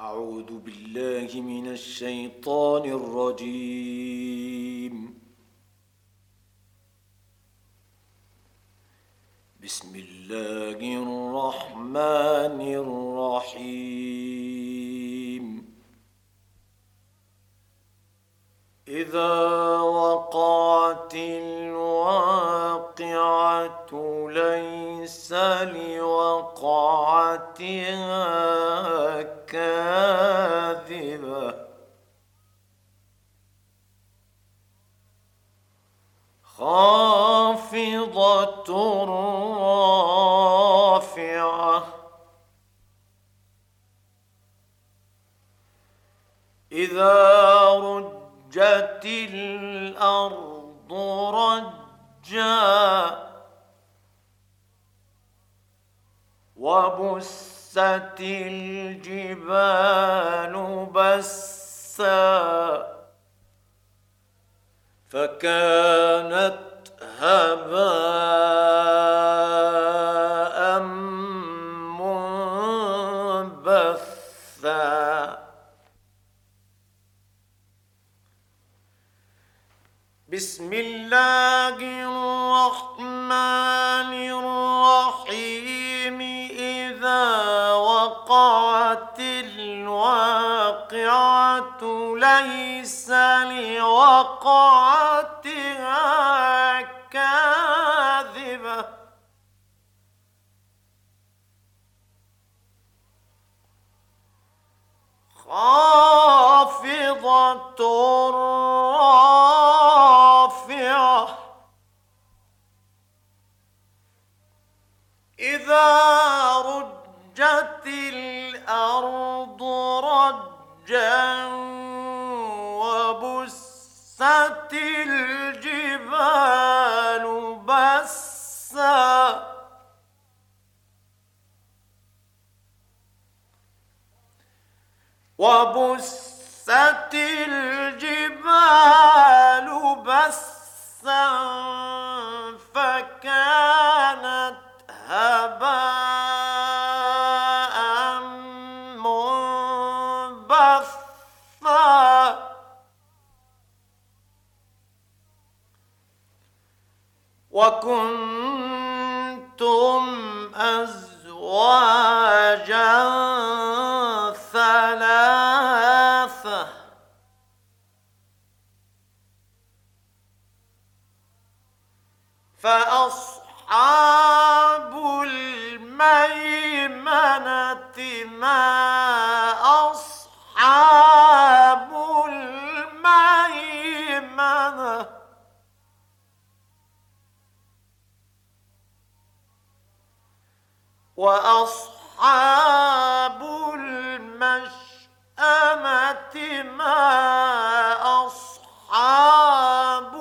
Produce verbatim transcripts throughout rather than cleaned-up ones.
أعوذ بالله من الشيطان الرجيم. بسم الله الرحمن الرحيم. إذا وقعت الواقعة ليس لوقعتها كاذبة خافضة رافعة إذا رجت الأرض رجا وبست الجبال بسا فكانت هباء منبثا. بسم الله الرحمن الرحيم. إذا وقعت الواقعة ليس لوقعتها كاذبة خافضة رافعة إذا رجت الأرض رجا وبست الجبال بسا وبست الجبال بسا فكانت هباء منبثا وكنتم أزواجا ثلاثة فأصحاب الميمنة ما أصحاب الميمنة وأصحاب المشأمة ما أصحاب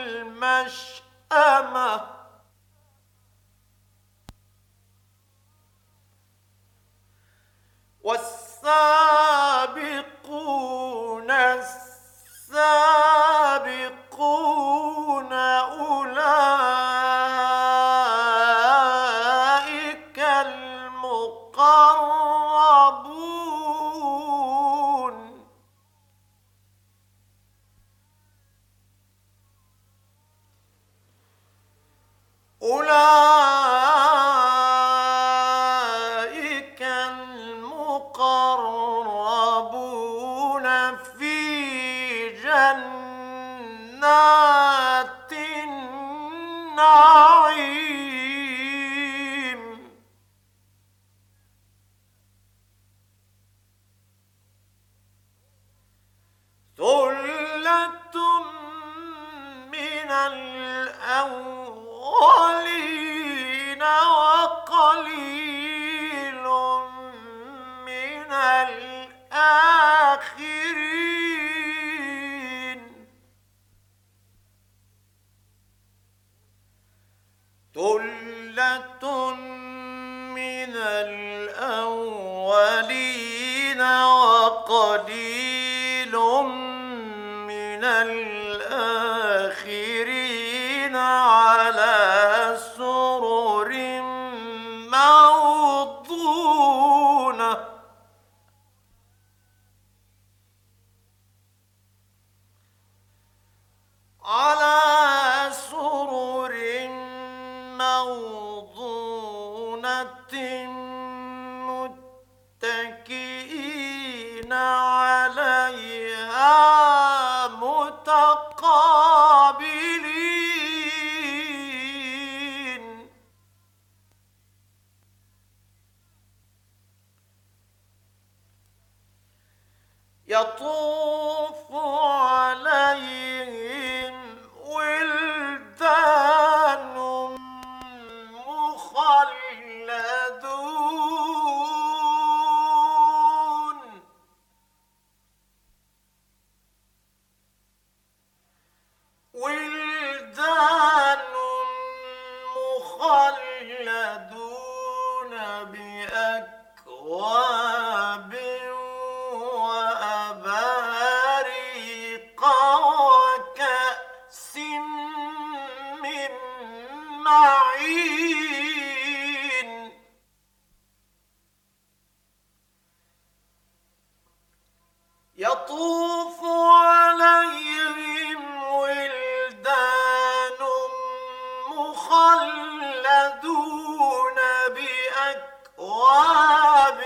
المشأمة والسابقون السابقون أولئك المقربون أولئك المقربون في جنات النعيم ثلة من الأولين وقليل من الآخرين ثلة من الأولين وقليل من الآخرين على سرر موضونة عليها متقابلين يطوف عليهم ولدان مخلدون ولدان مخلدون بأكواب وأباريق وكأس من معين يطوف عليهم ولدان مخلدون بأكواب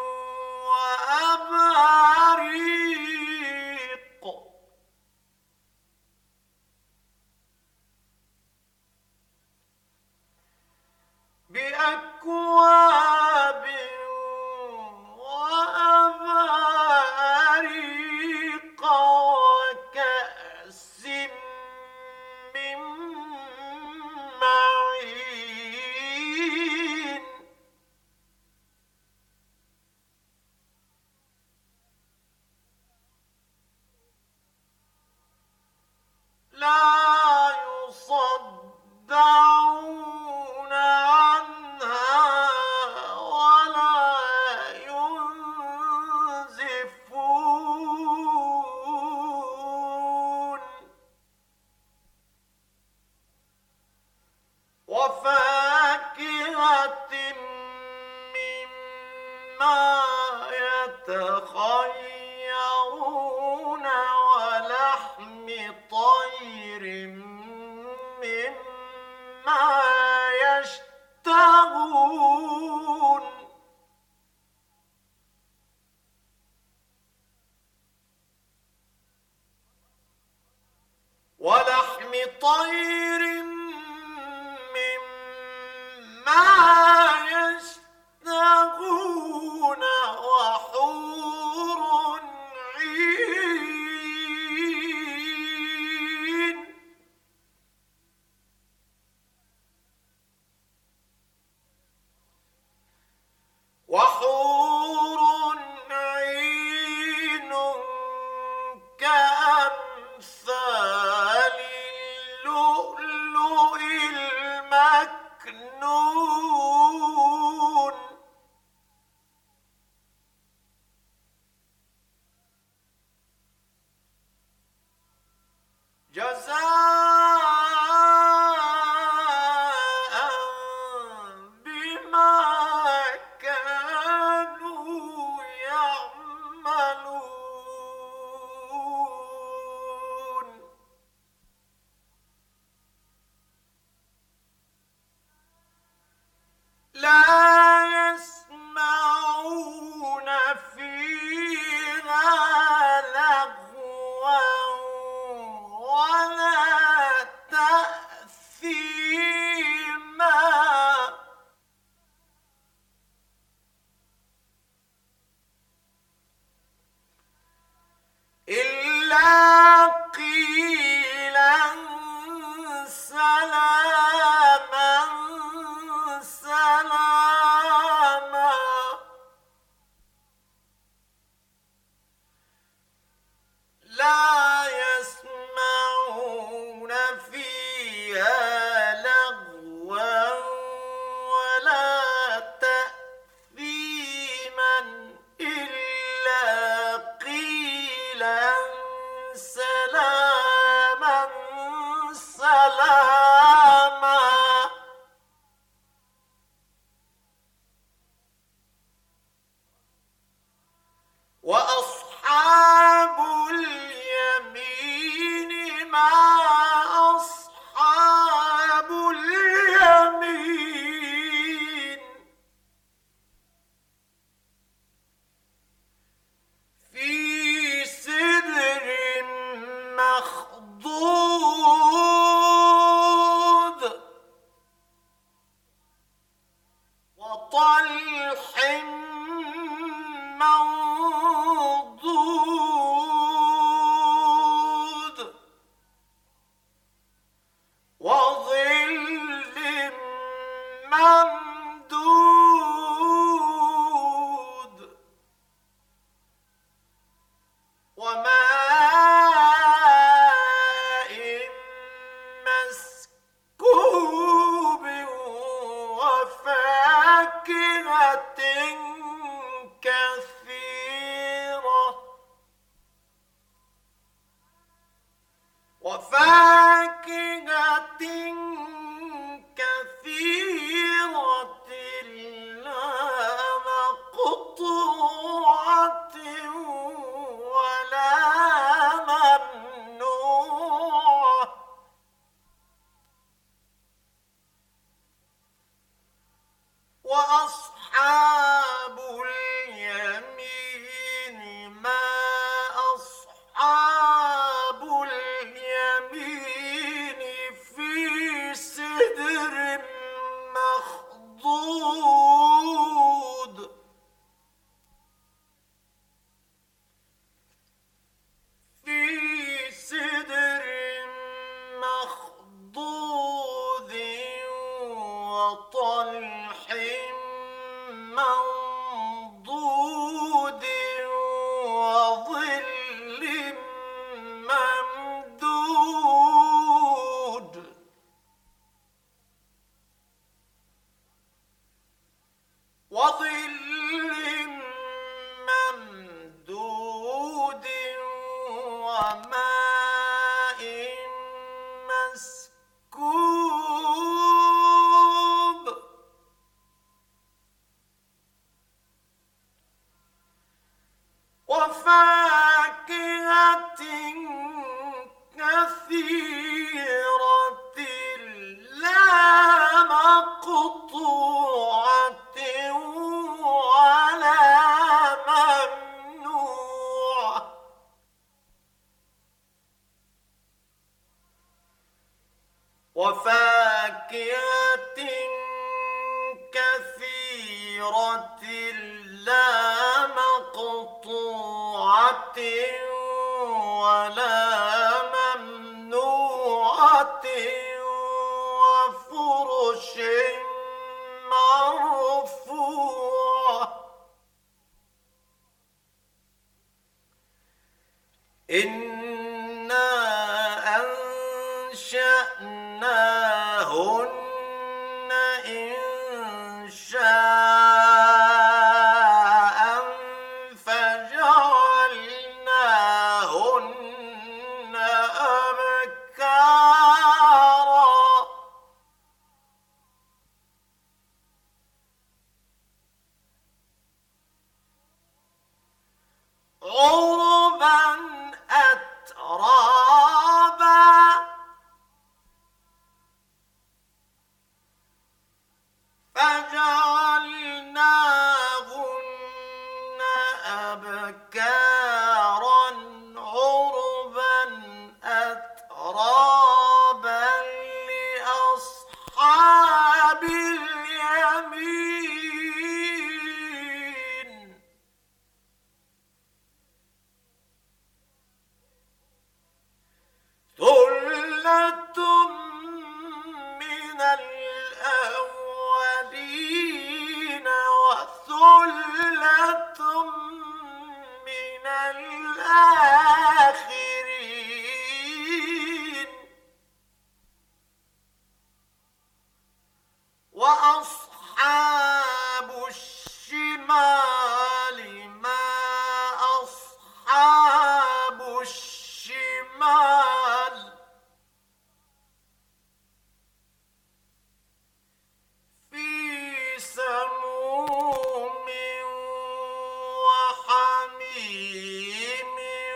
وأباريق بأكواب وأباريق وكأس من معين لا يصدعون عنها ولا ينزفون وفاكهة مما يتخيرون ولحم طير مما يشتهون ولحم طير مما يشتهون وحور عين وحور عين كأمثال اللؤلؤ وماء مسكوب وفاكهة كثيرة وفاكهة كثيرة لا مقطوعة ولا ممنوعة وأصحاب اليمين ما أصحاب اليمين في سدر مخضود في سدر مخضود وطلح منضود وظل ممدود وظل ممدود وماء مسكوب وفاكهة كثيرة لا مقطوعة ولا ممنوعة وفاكهة كثيرة لا مقطوعة ولا ممنوعة وفرش مرفوعة إنا أنشأناهن إنشاء فجعلناهن أبكارا عربا أترابا فجعلناهن أبكارا عربا أترابا لأصحاب اليمين ثلة من الأولين وثلة من الآخرين وأصحاب الشمال ما أصحاب الشمال في سموم وحميم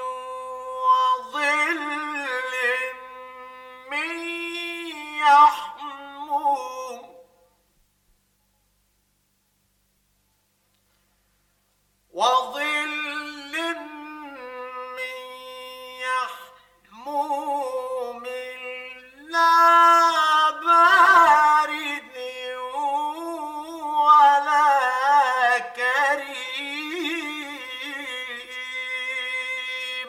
وظل من يحموم وظل من يحموم لا بارد ولا كريم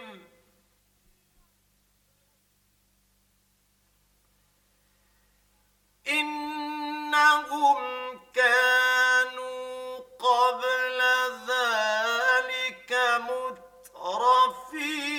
إنهم كانوا قبل ذلك مترفين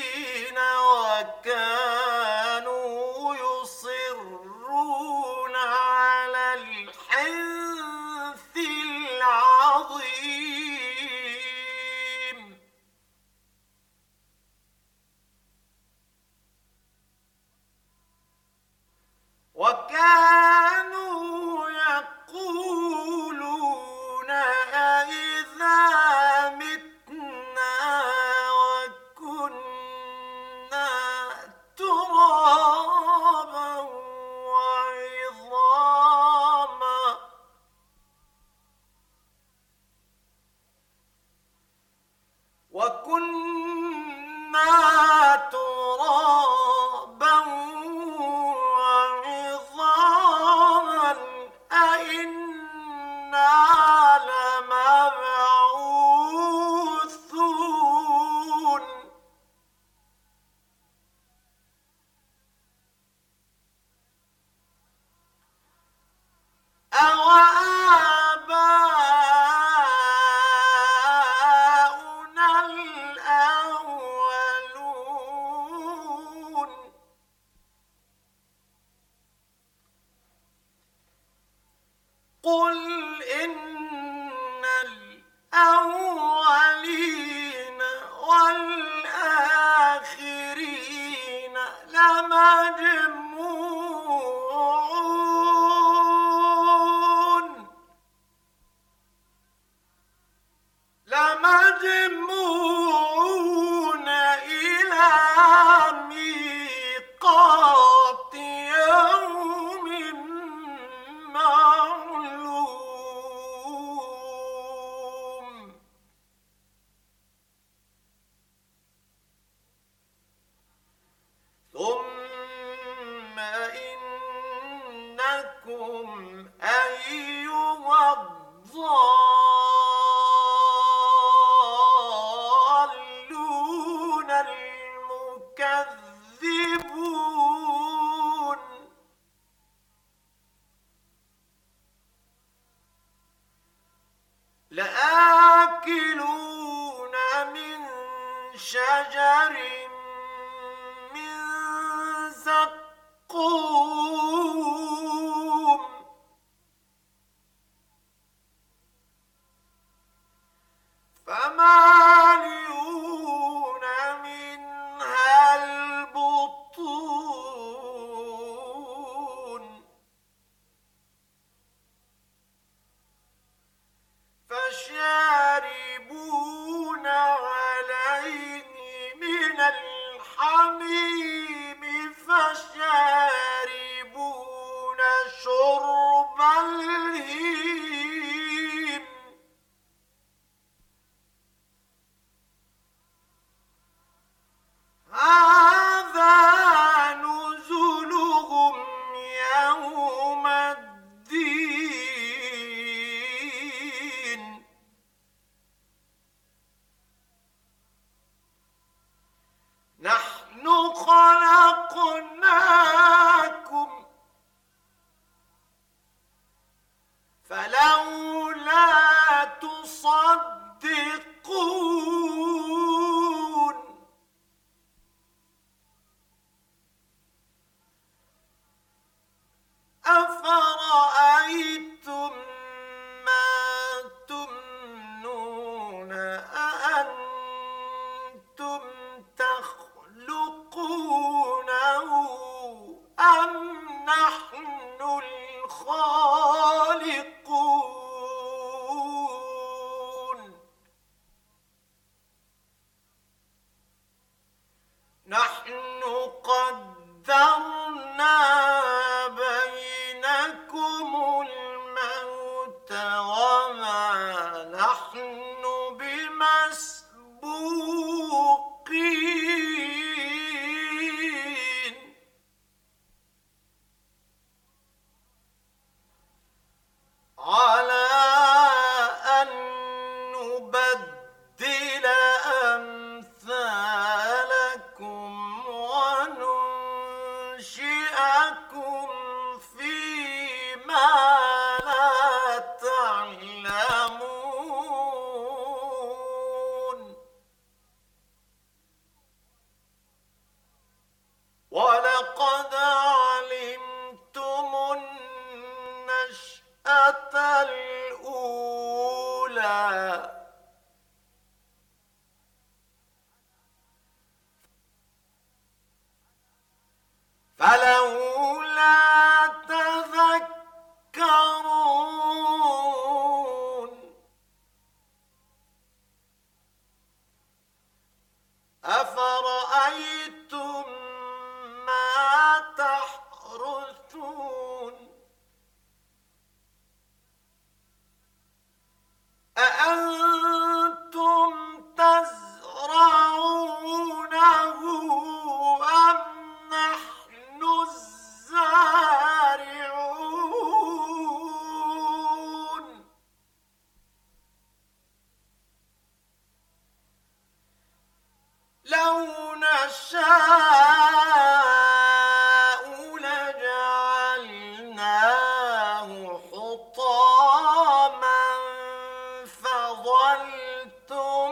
ميقات يوم معلوم ثم إنكم أيها الضالون المكذبون لآكلون من شجر من زقوم فمالئون منها البطون فشاربون عليه من الحميم فشاربون شرب الهيم هذا نزلهم يوم الدين نحن خلقناكم فلولا تصدقون أفرأيتم ما تمنون أأنتم تخلقونه أم نحن الخالقون نحن قدرنا بينكم الموت وما نحن بمسبوقين على أن نبدل أمثالكم وننشئكم فيما لا تعلمون ولقد علمتم النشأة الأولى فلولا تذكرون أفرأيتم ما تحرثون أأنتم تزرعونه أم نحن الزارعون لو نشاء لجعلناه حطاما فظلتم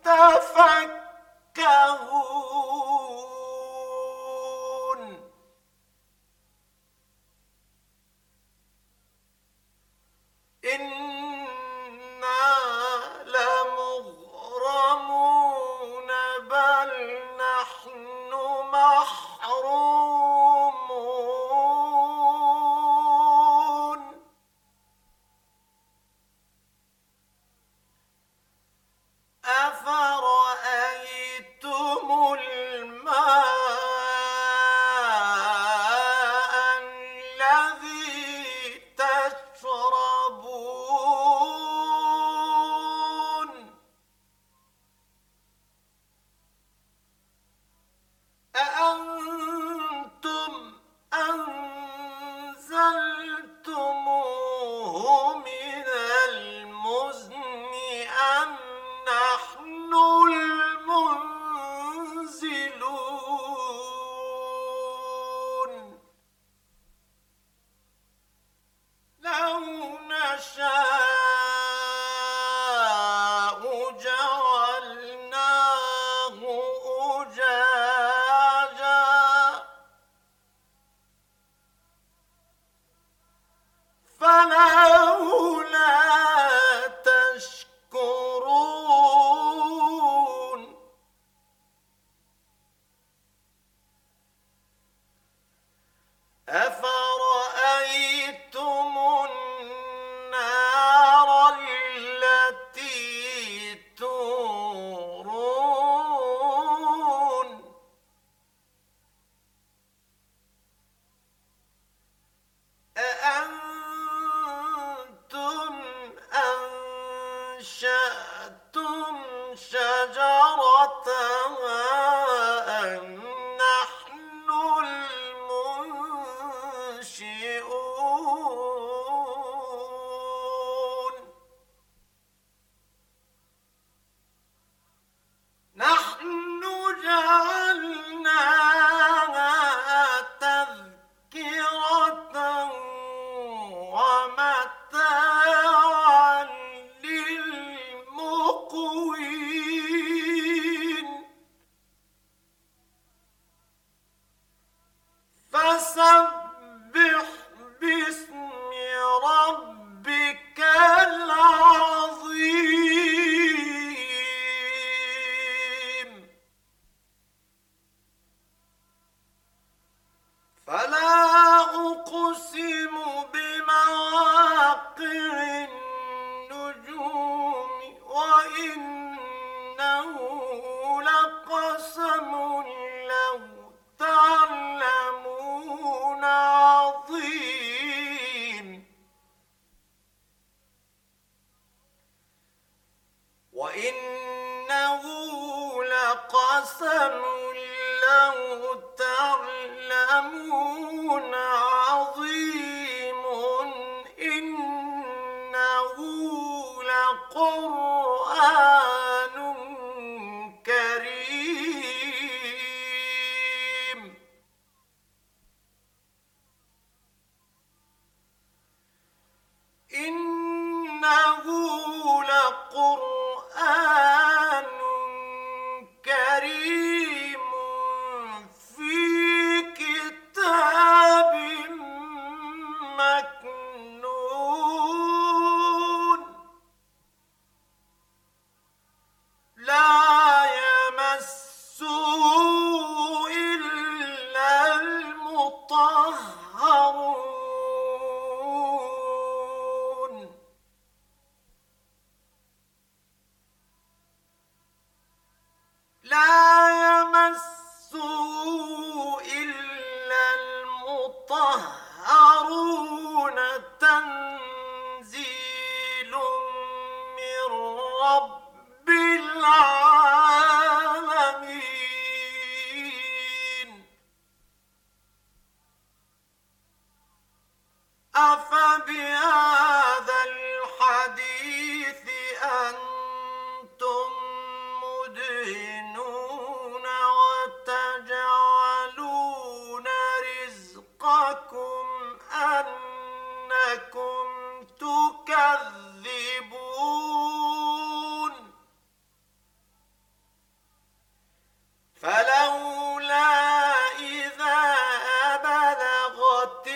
تفكهون إنا لمغرمون بل نحن محرومون أفرأيتم لقسم لو تعلمون عظيم وإنه لقسم لو تعلمون عظيم إنه لقرآن كريم إنه لقرآن كريم في كتاب مكنون لا يمسه إلا المطهرون لا يمسه إلا المطهرون تنزيل من رب العالمين أفبهذا الحديث أنتم مدهنون وتجعلون رزقكم أنكم تكذبون فلولا إذا بلغت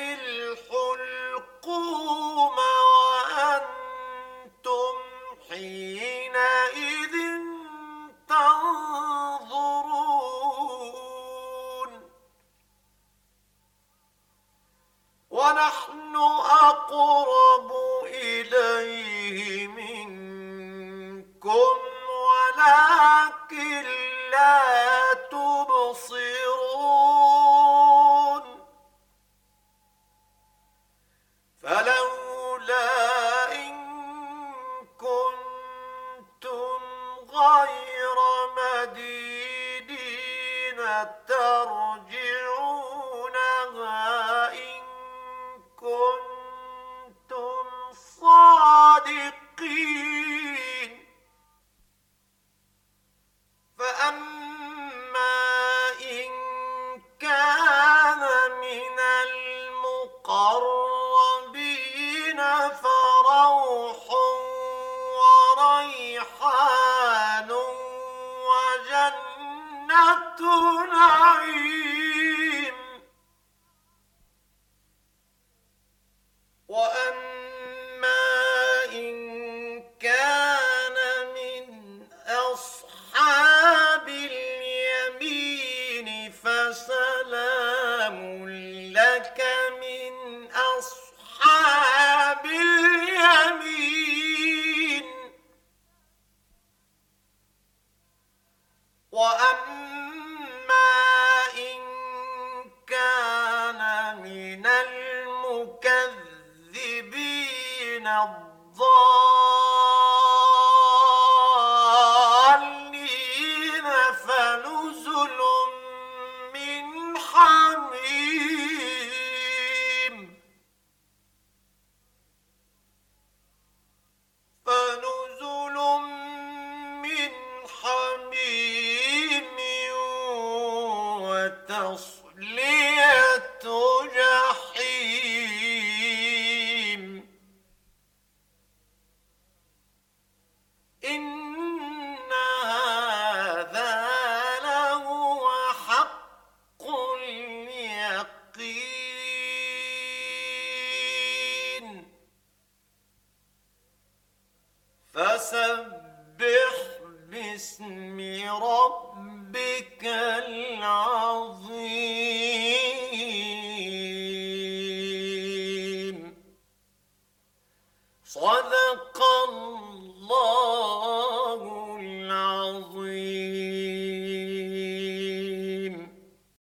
الحلقوم وأنتم حينئذ تنظرون ونحن أقرب إليه منكم ولكن لا تبصرون فلولا إن كنتم غير مدينين ترجعونها إن كنتم صادقين فأما إن كان من المقربين فروح وريحان وجنة نعيم وأما إن كان من أصحاب اليمين فسلام لك من أصحاب اليمين وأما إن كان من المكذبين الضالين فنزل من حميم فنزل من حميم وتصلية جحيم إن هذا لهو حق اليقين فسبح باسم ربك العظيم صدق الله